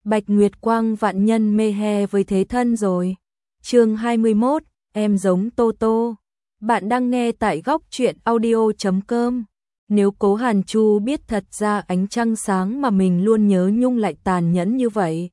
Bạch Nguyệt Quang vạn nhân mê he với thế thân rồi. Chương 21, em giống Tô Tô. Bạn đang nghe tại góc truyện audio.com. Nếu Cố Hàn Chu biết thật ra ánh trăng sáng mà mình luôn nhớ nhung lại tàn nhẫn như vậy,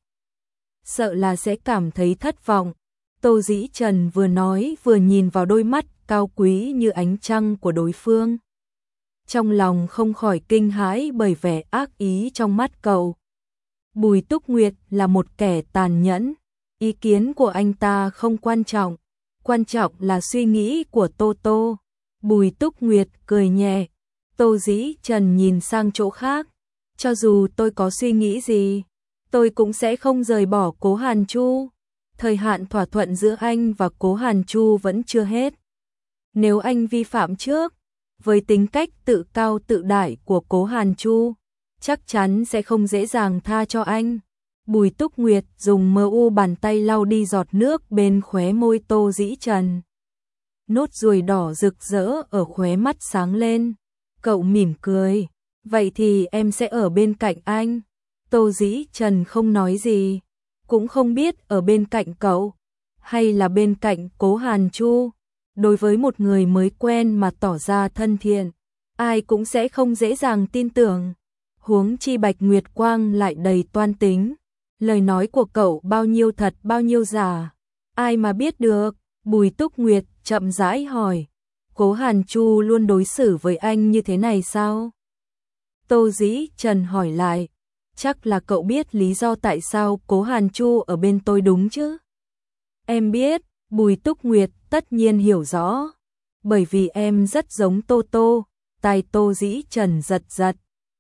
sợ là sẽ cảm thấy thất vọng. Tô Dĩ Trần vừa nói vừa nhìn vào đôi mắt cao quý như ánh trăng của đối phương. Trong lòng không khỏi kinh hãi bởi vẻ ác ý trong mắt cậu. Bùi Túc Nguyệt là một kẻ tàn nhẫn, ý kiến của anh ta không quan trọng là suy nghĩ của Tô Tô. Bùi Túc Nguyệt cười nhẹ, Tô Dĩ Trần nhìn sang chỗ khác, cho dù tôi có suy nghĩ gì, tôi cũng sẽ không rời bỏ Cố Hàn Chu. Thời hạn thỏa thuận giữa anh và Cố Hàn Chu vẫn chưa hết. Nếu anh vi phạm trước, với tính cách tự cao tự đại của Cố Hàn Chu, chắc chắn sẽ không dễ dàng tha cho anh. Bùi Túc Nguyệt dùng mu bàn tay lau đi giọt nước bên khóe môi Tô Dĩ Trần. Nốt ruồi đỏ rực rỡ ở khóe mắt sáng lên. Cậu mỉm cười, vậy thì em sẽ ở bên cạnh anh. Tô Dĩ Trần không nói gì, cũng không biết ở bên cạnh cậu hay là bên cạnh Cố Hàn Chu. Đối với một người mới quen mà tỏ ra thân thiện, ai cũng sẽ không dễ dàng tin tưởng. Huống chi Bạch Nguyệt Quang lại đầy toan tính, lời nói của cậu bao nhiêu thật bao nhiêu giả, ai mà biết được. Bùi Túc Nguyệt chậm rãi hỏi, Cố Hàn Chu luôn đối xử với anh như thế này sao? Tô Dĩ Trần hỏi lại, chắc là cậu biết lý do tại sao Cố Hàn Chu ở bên tôi đúng chứ? Em biết. Bùi Túc Nguyệt tất nhiên hiểu rõ, bởi vì em rất giống Tô Tô. Tai Tô Dĩ Trần giật giật,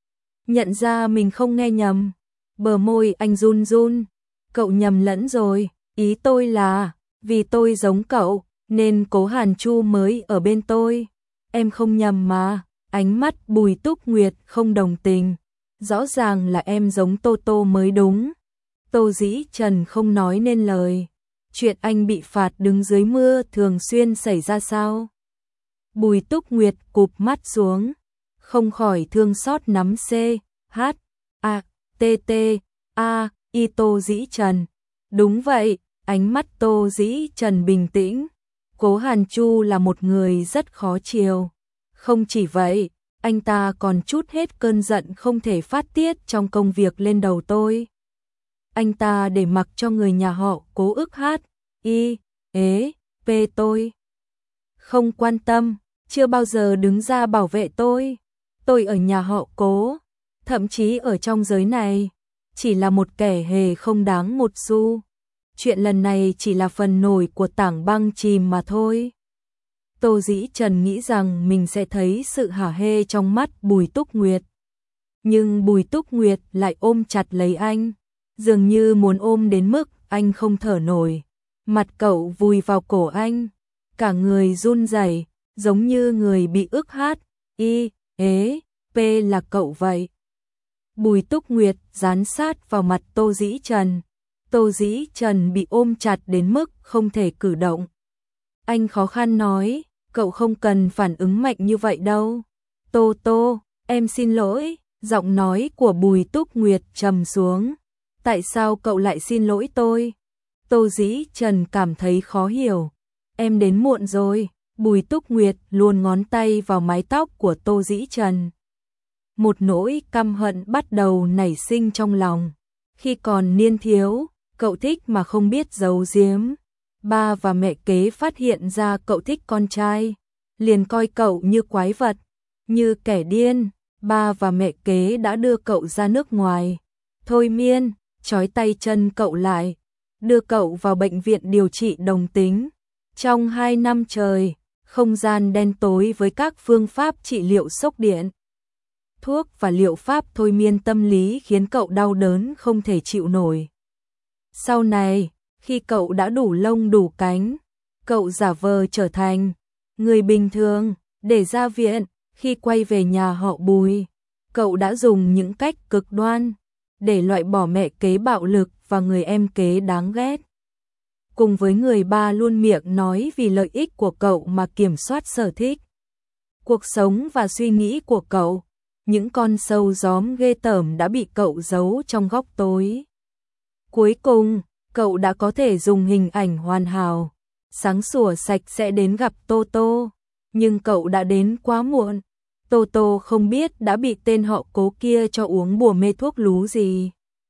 nhận ra mình không nghe nhầm, bờ môi anh run run. Cậu nhầm lẫn rồi, ý tôi là vì tôi giống cậu nên Cố Hàn Chu mới ở bên tôi. Em không nhầm mà. Ánh mắt Bùi Túc Nguyệt không đồng tình, rõ ràng là em giống Tô Tô mới đúng. Tô Dĩ Trần không nói nên lời. Chuyện anh bị phạt đứng dưới mưa thường xuyên xảy ra sao? Bùi Túc Nguyệt cụp mắt xuống, không khỏi thương xót nắm C, H, A, T, T, A, I. Tô Dĩ Trần. Đúng vậy, ánh mắt Tô Dĩ Trần bình tĩnh. Cố Hàn Chu là một người rất khó chiều. Không chỉ vậy, anh ta còn trút hết cơn giận không thể phát tiết trong công việc lên đầu tôi. Anh ta để mặc cho người nhà họ Cố ức hát, I, ế, P tôi. Không quan tâm, chưa bao giờ đứng ra bảo vệ tôi. Tôi ở nhà họ Cố, thậm chí ở trong giới này, chỉ là một kẻ hề không đáng một xu. Chuyện lần này chỉ là phần nổi của tảng băng chìm mà thôi. Tô Dĩ Trần nghĩ rằng mình sẽ thấy sự hả hê trong mắt Bùi Túc Nguyệt. Nhưng Bùi Túc Nguyệt lại ôm chặt lấy anh, dường như muốn ôm đến mức anh không thở nổi. Mặt cậu vùi vào cổ anh, cả người run rẩy, giống như người bị ức hát, I, ế, P là cậu vậy. Bùi Túc Nguyệt dán sát vào mặt Tô Dĩ Trần. Tô Dĩ Trần bị ôm chặt đến mức không thể cử động. Anh khó khăn nói, cậu không cần phản ứng mạnh như vậy đâu. Tô Tô, em xin lỗi. Giọng nói của Bùi Túc Nguyệt trầm xuống. Tại sao cậu lại xin lỗi tôi? Tô Dĩ Trần cảm thấy khó hiểu. Em đến muộn rồi. Bùi Túc Nguyệt luồn ngón tay vào mái tóc của Tô Dĩ Trần. Một nỗi căm hận bắt đầu nảy sinh trong lòng. Khi còn niên thiếu, cậu thích mà không biết giấu giếm. Ba và mẹ kế phát hiện ra cậu thích con trai, liền coi cậu như quái vật, như kẻ điên. Ba và mẹ kế đã đưa cậu ra nước ngoài, thôi miên, trói tay chân cậu lại, đưa cậu vào bệnh viện điều trị đồng tính. Trong 2 năm trời, không gian đen tối với các phương pháp trị liệu sốc điện, thuốc và liệu pháp thôi miên tâm lý khiến cậu đau đớn không thể chịu nổi. Sau này, khi cậu đã đủ lông đủ cánh, cậu giả vờ trở thành người bình thường để ra viện. Khi quay về nhà họ Bùi, cậu đã dùng những cách cực đoan để loại bỏ mẹ kế bạo lực và người em kế đáng ghét. Cùng với người ba luôn miệng nói vì lợi ích của cậu mà kiểm soát sở thích, cuộc sống và suy nghĩ của cậu, những con sâu gióm ghê tởm đã bị cậu giấu trong góc tối. Cuối cùng, cậu đã có thể dùng hình ảnh hoàn hảo, sáng sủa sạch sẽ đến gặp Toto, nhưng cậu đã đến quá muộn. Toto không biết đã bị tên họ Cố kia cho uống bùa mê thuốc lú gì,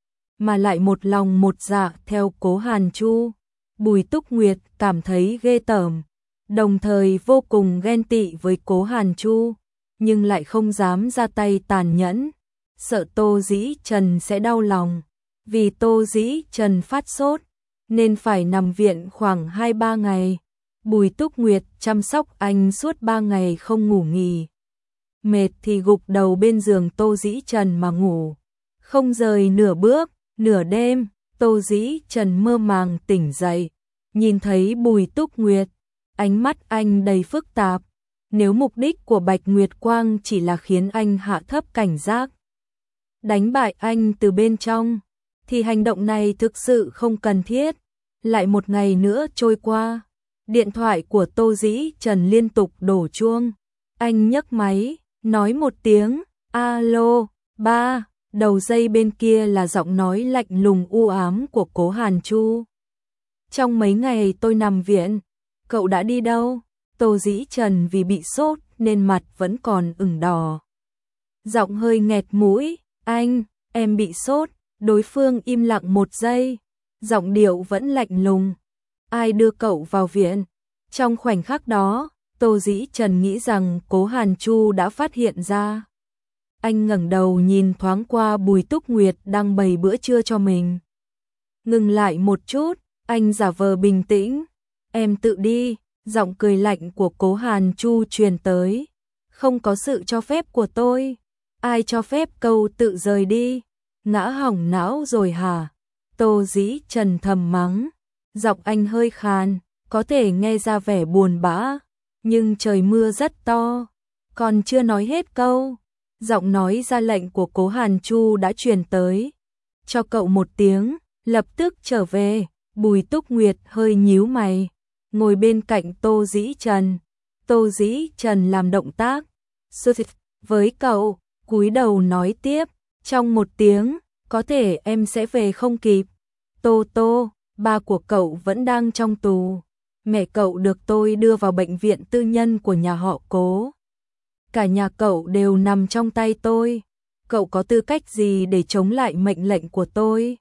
mà lại một lòng một dạ theo Cố Hàn Chu. Bùi Túc Nguyệt cảm thấy ghê tởm, đồng thời vô cùng ghen tị với Cố Hàn Chu, nhưng lại không dám ra tay tàn nhẫn, sợ Tô Dĩ Trần sẽ đau lòng. Vì Tô Dĩ Trần phát sốt, nên phải nằm viện khoảng 2-3 ngày. Bùi Túc Nguyệt chăm sóc anh suốt 3 ngày không ngủ nghỉ. Mệt thì gục đầu bên giường Tô Dĩ Trần mà ngủ, không rời nửa bước. Nửa đêm, Tô Dĩ Trần mơ màng tỉnh dậy, nhìn thấy Bùi Túc Nguyệt, ánh mắt anh đầy phức tạp. Nếu mục đích của Bạch Nguyệt Quang chỉ là khiến anh hạ thấp cảnh giác, đánh bại anh từ bên trong, thì hành động này thực sự không cần thiết. Lại một ngày nữa trôi qua, điện thoại của Tô Dĩ Trần liên tục đổ chuông. Anh nhấc máy, nói một tiếng, alo, ba. Đầu dây bên kia là giọng nói lạnh lùng u ám của Cố Hàn Chu. Trong mấy ngày tôi nằm viện, cậu đã đi đâu? Tô Dĩ Trần vì bị sốt nên mặt vẫn còn ửng đỏ. Giọng hơi nghẹt mũi, anh, em bị sốt. Đối phương im lặng một giây, giọng điệu vẫn lạnh lùng. Ai đưa cậu vào viện? Trong khoảnh khắc đó, Tô Dĩ Trần nghĩ rằng Cố Hàn Chu đã phát hiện ra. Anh ngẩng đầu nhìn thoáng qua Bùi Túc Nguyệt đang bày bữa trưa cho mình. Ngừng lại một chút, anh giả vờ bình tĩnh. Em tự đi, giọng cười lạnh của Cố Hàn Chu truyền tới. Không có sự cho phép của tôi. Ai cho phép cậu tự rời đi? Ngã hỏng não rồi hả? Tô Dĩ Trần thầm mắng. Giọng anh hơi khàn, có thể nghe ra vẻ buồn bã. Nhưng trời mưa rất to. Còn chưa nói hết câu, giọng nói ra lệnh của Cố Hàn Chu đã truyền tới. Cho cậu một tiếng, lập tức trở về. Bùi Túc Nguyệt hơi nhíu mày, ngồi bên cạnh Tô Dĩ Trần. Tô Dĩ Trần làm động tác với cậu, cúi đầu nói tiếp. Trong một tiếng, có thể em sẽ về không kịp. Tô Tô, ba của cậu vẫn đang trong tù. Mẹ cậu được tôi đưa vào bệnh viện tư nhân của nhà họ Cố. Cả nhà cậu đều nằm trong tay tôi. Cậu có tư cách gì để chống lại mệnh lệnh của tôi?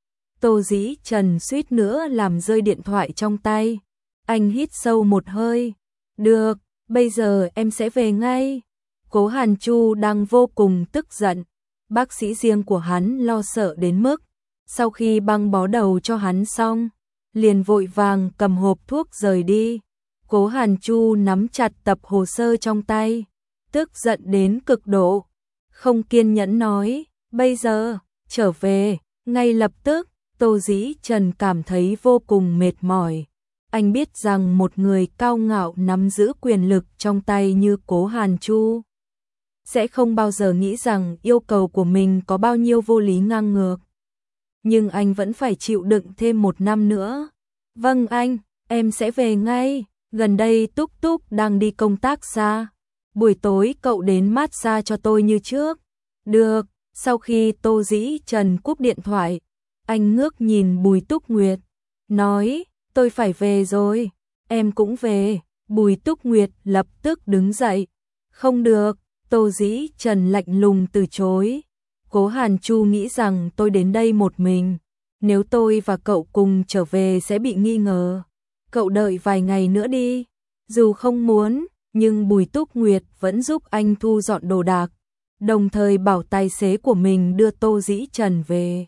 Tô Dĩ Trần suýt nữa làm rơi điện thoại trong tay. Anh hít sâu một hơi. Được, bây giờ em sẽ về ngay. Cố Hàn Chu đang vô cùng tức giận. Bác sĩ riêng của hắn lo sợ đến mức, sau khi băng bó đầu cho hắn xong, liền vội vàng cầm hộp thuốc rời đi. Cố Hàn Chu nắm chặt tập hồ sơ trong tay, tức giận đến cực độ, không kiên nhẫn nói, bây giờ, trở về, ngay lập tức. Tô Dĩ Trần cảm thấy vô cùng mệt mỏi. Anh biết rằng một người cao ngạo nắm giữ quyền lực trong tay như Cố Hàn Chu sẽ không bao giờ nghĩ rằng yêu cầu của mình có bao nhiêu vô lý ngang ngược. Nhưng anh vẫn phải chịu đựng thêm 1 năm nữa. Vâng anh, em sẽ về ngay. Gần đây Túc Túc đang đi công tác xa. Buổi tối cậu đến massage cho tôi như trước. Được, sau khi Tô Dĩ Trần cúp điện thoại, anh ngước nhìn Bùi Túc Nguyệt, nói, tôi phải về rồi, em cũng về. Bùi Túc Nguyệt lập tức đứng dậy. Không được, Tô Dĩ Trần lạnh lùng từ chối. Cố Hàn Chu nghĩ rằng tôi đến đây một mình. Nếu tôi và cậu cùng trở về sẽ bị nghi ngờ. Cậu đợi vài ngày nữa đi. Dù không muốn, nhưng Bùi Túc Nguyệt vẫn giúp anh thu dọn đồ đạc, đồng thời bảo tài xế của mình đưa Tô Dĩ Trần về.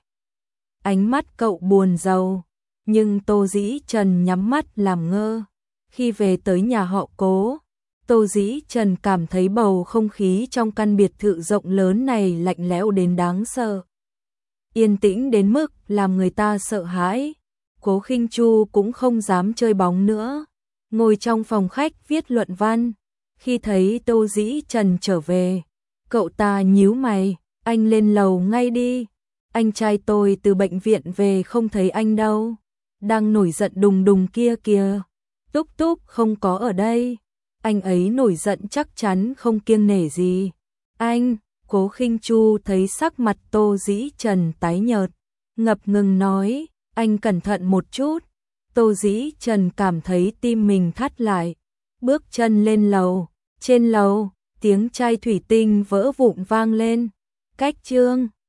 Ánh mắt cậu buồn rầu, nhưng Tô Dĩ Trần nhắm mắt làm ngơ. Khi về tới nhà họ Cố, Tô Dĩ Trần cảm thấy bầu không khí trong căn biệt thự rộng lớn này lạnh lẽo đến đáng sợ. Yên tĩnh đến mức làm người ta sợ hãi. Cố Khinh Chu cũng không dám chơi bóng nữa, ngồi trong phòng khách viết luận văn. Khi thấy Tô Dĩ Trần trở về, cậu ta nhíu mày, anh lên lầu ngay đi. Anh trai tôi từ bệnh viện về không thấy anh đâu. Đang nổi giận đùng đùng kia kìa. Túc Túc không có ở đây. Anh ấy nổi giận chắc chắn không kiêng nể gì. Anh, Cố Khinh Chu thấy sắc mặt Tô Dĩ Trần tái nhợt, ngập ngừng nói, anh cẩn thận một chút. Tô Dĩ Trần cảm thấy tim mình thắt lại, bước chân lên lầu. Trên lầu, tiếng chai thủy tinh vỡ vụn vang lên. Cách Trương